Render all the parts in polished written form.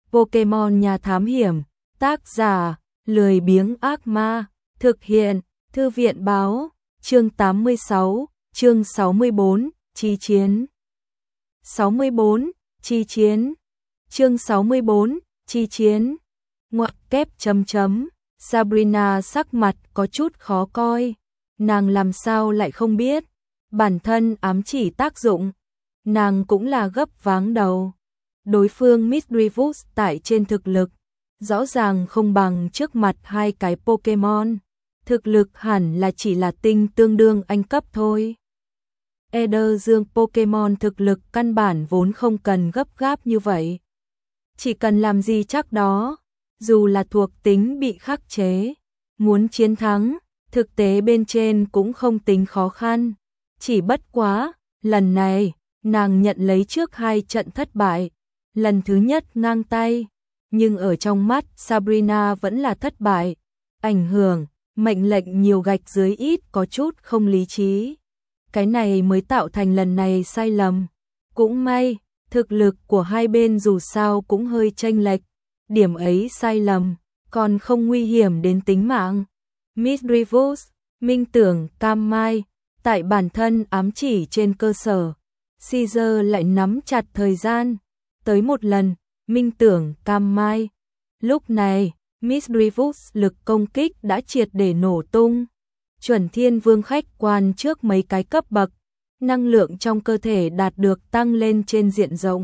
Pokemon Nhà Thám Hiểm, tác giả, lười biếng ác ma, thực hiện, Thư viện báo, chương 86, chương 64, Chi chiến. 64, Chi chiến. Chương 64, Chi chiến. Ngoặc kép chấm chấm, Sabrina sắc mặt có chút khó coi, nàng làm sao lại không biết, bản thân ám chỉ tác dụng, nàng cũng là gấp váng đầu. Đối phương Misdreavus tại trên thực lực, rõ ràng không bằng trước mặt hai cái Pokemon, thực lực hẳn là chỉ là tinh tương đương anh cấp thôi. Eder Dương Pokemon thực lực căn bản vốn không cần gấp gáp như vậy. Chỉ cần làm gì chắc đó, dù là thuộc tính bị khắc chế, muốn chiến thắng, thực tế bên trên cũng không tính khó khăn. Chỉ bất quá, lần này, nàng nhận lấy trước hai trận thất bại, lần thứ nhất ngang tay, nhưng ở trong mắt Sabrina vẫn là thất bại, ảnh hưởng, mệnh lệnh nhiều gạch dưới ít có chút không lý trí. Cái này mới tạo thành lần này sai lầm. Cũng may, thực lực của hai bên dù sao cũng hơi chênh lệch, điểm ấy sai lầm, còn không nguy hiểm đến tính mạng. Misdreavus, minh tưởng cam mai, tại bản thân ám chỉ trên cơ sở, Caesar lại nắm chặt thời gian, tới một lần, minh tưởng cam mai. Lúc này, Misdreavus lực công kích đã triệt để nổ tung. Chuẩn Thiên Vương khách quan trước mấy cái cấp bậc, năng lượng trong cơ thể đạt được tăng lên trên diện rộng.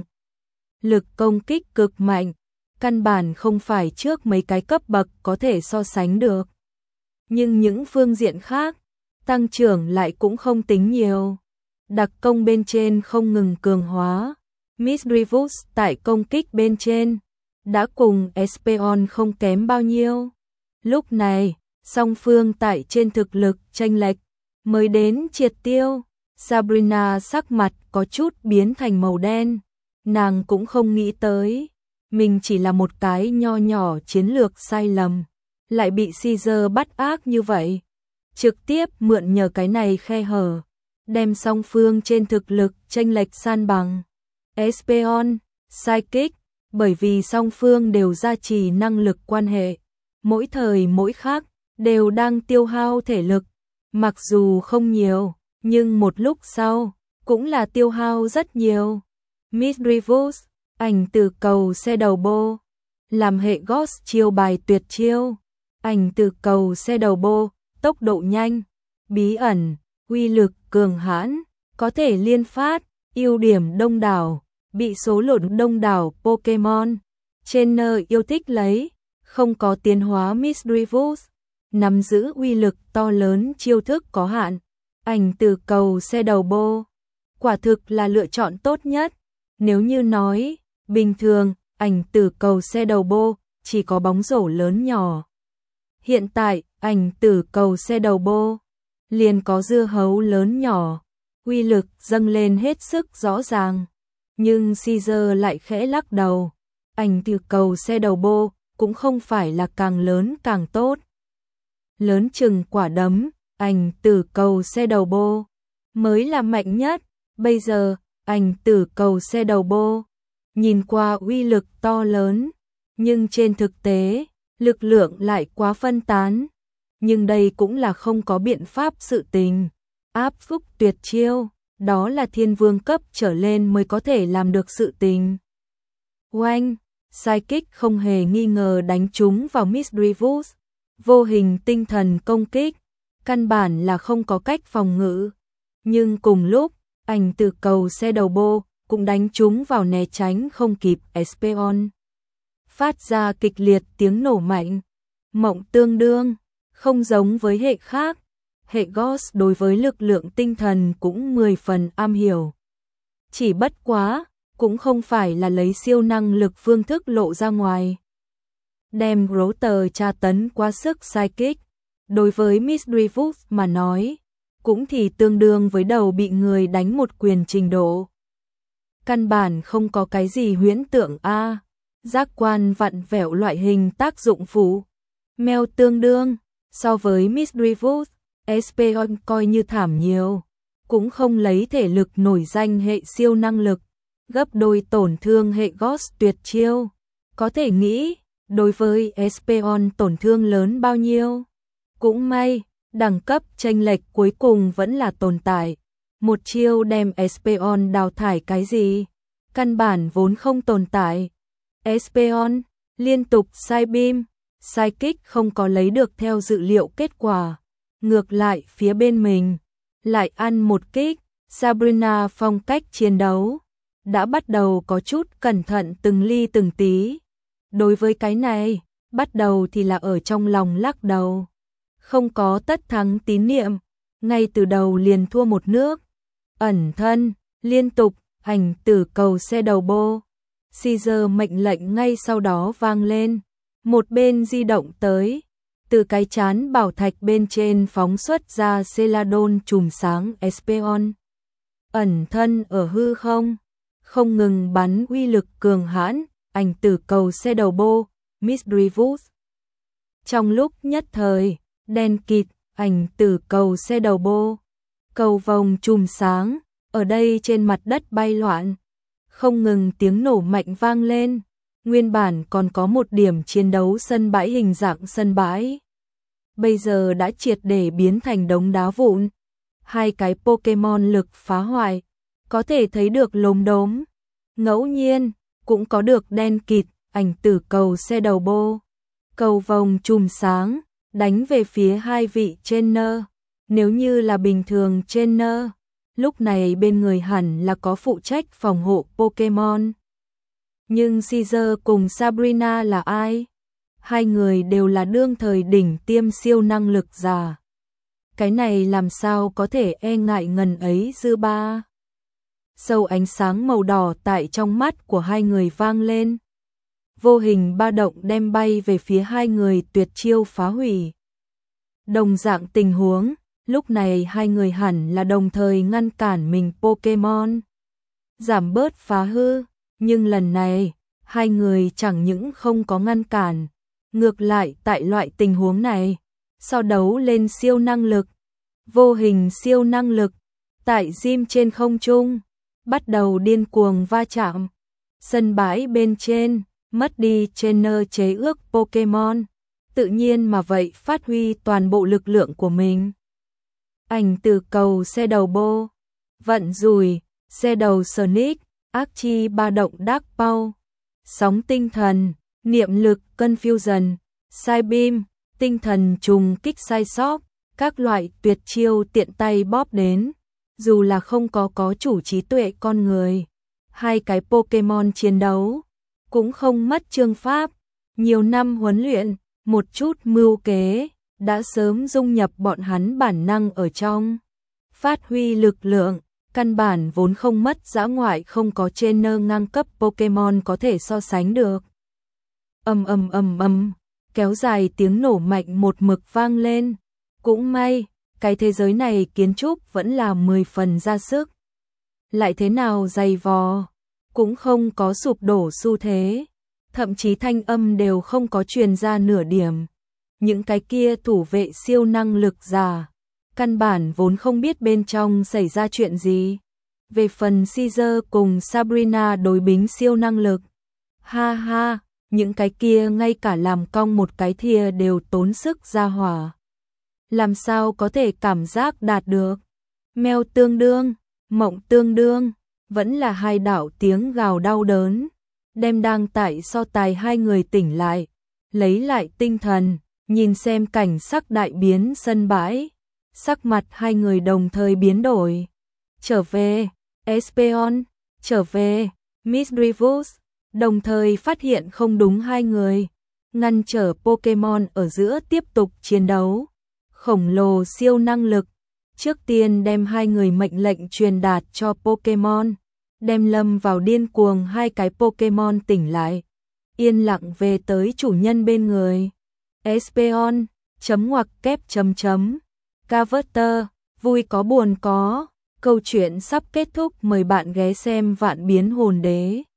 Lực công kích cực mạnh, căn bản không phải trước mấy cái cấp bậc có thể so sánh được. Nhưng những phương diện khác, tăng trưởng lại cũng không tính nhiều. Đặc công bên trên không ngừng cường hóa. Misdreavus tại công kích bên trên, đã cùng Espeon không kém bao nhiêu. Lúc này, song phương tại trên thực lực chênh lệch, mới đến triệt tiêu. Sabrina sắc mặt có chút biến thành màu đen, nàng cũng không nghĩ tới, mình chỉ là một cái nho nhỏ chiến lược sai lầm, lại bị Caesar bắt ác như vậy. Trực tiếp mượn nhờ cái này khe hở, đem song phương trên thực lực chênh lệch san bằng. Espeon, Psychic, bởi vì song phương đều gia trì năng lực quan hệ, mỗi thời mỗi khác, đều đang tiêu hao thể lực, mặc dù không nhiều, nhưng một lúc sau, cũng là tiêu hao rất nhiều. Misdreavus, ảnh từ cầu xe đầu bô, làm hệ Ghost chiêu bài tuyệt chiêu, ảnh từ cầu xe đầu bô, tốc độ nhanh, bí ẩn, uy lực cường hãn, có thể liên phát, ưu điểm đông đảo, bị số lượng đông đảo Pokemon trainer yêu thích lấy, không có tiến hóa Misdreavus, nắm giữ uy lực to lớn chiêu thức có hạn, ảnh từ cầu xe đầu bô, quả thực là lựa chọn tốt nhất. Nếu như nói, bình thường, ảnh từ cầu xe đầu bô, chỉ có bóng rổ lớn nhỏ. Hiện tại, ảnh từ cầu xe đầu bô, liền có dưa hấu lớn nhỏ, uy lực dâng lên hết sức rõ ràng. Nhưng Caesar lại khẽ lắc đầu, ảnh từ cầu xe đầu bô, cũng không phải là càng lớn càng tốt. Lớn chừng quả đấm, ảnh từ cầu xe đầu bô, mới là mạnh nhất. Bây giờ, ảnh từ cầu xe đầu bô, nhìn qua uy lực to lớn, nhưng trên thực tế, lực lượng lại quá phân tán. Nhưng đây cũng là không có biện pháp sự tình. Áp phúc tuyệt chiêu, đó là thiên vương cấp trở lên mới có thể làm được sự tình. Oanh, Psychic không hề nghi ngờ đánh trúng vào Misdreavus, vô hình tinh thần công kích, căn bản là không có cách phòng ngự. Nhưng cùng lúc, ảnh từ cầu xe đầu bô cũng đánh trúng vào né tránh không kịp Espeon. Phát ra kịch liệt tiếng nổ mạnh, mộng tương đương, không giống với hệ khác. Hệ Ghost đối với lực lượng tinh thần cũng 10 phần am hiểu. Chỉ bất quá, cũng không phải là lấy siêu năng lực phương thức lộ ra ngoài. Đem Router tra tấn quá sức Psychic, đối với Misdreavus mà nói, cũng thì tương đương với đầu bị người đánh một quyền trình độ. Căn bản không có cái gì huyễn tượng a, giác quan vặn vẹo loại hình tác dụng phụ. Mèo tương đương, so với Misdreavus, Espeon coi như thảm nhiều, cũng không lấy thể lực nổi danh hệ siêu năng lực, gấp đôi tổn thương hệ Ghost tuyệt chiêu, Có thể nghĩ, đối với Espeon tổn thương lớn bao nhiêu. Cũng may, đẳng cấp chênh lệch cuối cùng vẫn là tồn tại. Một chiêu đem Espeon đào thải cái gì? Căn bản vốn không tồn tại. Espeon liên tục sai beam, sai kích không có lấy được theo dự liệu kết quả. Ngược lại phía bên mình, lại ăn một kích. Sabrina phong cách chiến đấu đã bắt đầu có chút cẩn thận từng ly từng tí. Đối với cái này, bắt đầu thì là ở trong lòng lắc đầu. Không có tất thắng tín niệm, ngay từ đầu liền thua một nước. Ẩn thân, liên tục, ảnh tử cầu xe đầu bô. Caesar mệnh lệnh ngay sau đó vang lên. Một bên di động tới. Từ cái chán bảo thạch bên trên phóng xuất ra Celadon chùm sáng Espeon. Ẩn thân ở hư không, không ngừng bắn uy lực cường hãn, ảnh tử cầu xe đầu bô, Misdreavus. Trong lúc nhất thời, đen kịt, ảnh tử cầu xe đầu bô, cầu vòng chùm sáng, ở đây trên mặt đất bay loạn, không ngừng tiếng nổ mạnh vang lên, nguyên bản còn có một điểm chiến đấu sân bãi hình dạng sân bãi. Bây giờ đã triệt để biến thành đống đá vụn. Hai cái Pokemon lực phá hoại, có thể thấy được lốm đốm. Ngẫu nhiên, cũng có được đen kịt, ảnh tử cầu xe đầu bô. Cầu vòng chùm sáng, đánh về phía hai vị trainer. Nếu như là bình thường trainer, lúc này bên người hẳn là có phụ trách phòng hộ Pokemon. Nhưng Caesar cùng Sabrina là ai? Hai người đều là đương thời đỉnh tiêm siêu năng lực giả. Cái này làm sao có thể e ngại ngần ấy dư ba. Sâu ánh sáng màu đỏ tại trong mắt của hai người vang lên. Vô hình ba động đem bay về phía hai người tuyệt chiêu phá hủy. Đồng dạng tình huống, lúc này hai người hẳn là đồng thời ngăn cản mình Pokemon. Giảm bớt phá hư, nhưng lần này, hai người chẳng những không có ngăn cản. Ngược lại tại loại tình huống này, so đấu lên siêu năng lực. Vô hình siêu năng lực, tại gym trên không trung, bắt đầu điên cuồng va chạm. Sân bãi bên trên, mất đi trainer chế ước Pokemon, tự nhiên mà vậy phát huy toàn bộ lực lượng của mình. Ảnh tử cầu xe đầu bô, vận rùi, xe đầu Sonic, ác chi ba động Dark Paw, sóng tinh thần, niệm lực Confusion, sai beam, tinh thần trùng kích sai sót. Các loại tuyệt chiêu tiện tay bóp đến, dù là không có chủ trí tuệ con người. Hai cái Pokemon chiến đấu, cũng không mất chương pháp. Nhiều năm huấn luyện, một chút mưu kế, đã sớm dung nhập bọn hắn bản năng ở trong. Phát huy lực lượng, căn bản vốn không mất dã ngoại không có trainer ngang cấp Pokemon có thể so sánh được. Ầm, kéo dài tiếng nổ mạnh một mực vang lên. Cũng may, cái thế giới này kiến trúc vẫn là 10 phần ra sức. Lại thế nào dày vò, cũng không có sụp đổ xu thế. Thậm chí thanh âm đều không có truyền ra nửa điểm. Những cái kia thủ vệ siêu năng lực giả, căn bản vốn không biết bên trong xảy ra chuyện gì. Về phần Caesar cùng Sabrina đối bính siêu năng lực. Ha ha, những cái kia ngay cả làm cong một cái thìa đều tốn sức ra hỏa. Làm sao có thể cảm giác đạt được. Mèo tương đương, mộng tương đương, vẫn là hai đạo tiếng gào đau đớn. Đem đang tại so tài hai người tỉnh lại, lấy lại tinh thần, nhìn xem cảnh sắc đại biến sân bãi. Sắc mặt hai người đồng thời biến đổi. Trở về, Espeon, trở về, Misdreavus, đồng thời phát hiện không đúng hai người. Ngăn trở Pokemon ở giữa tiếp tục chiến đấu. Khổng lồ siêu năng lực, trước tiên đem hai người mệnh lệnh truyền đạt cho Pokemon, đem lâm vào điên cuồng hai cái Pokemon tỉnh lại, yên lặng về tới chủ nhân bên người. Espeon, chấm ngoặc kép chấm chấm, Carver, vui có buồn có, câu chuyện sắp kết thúc, mời bạn ghé xem Vạn Biến Hồn Đế.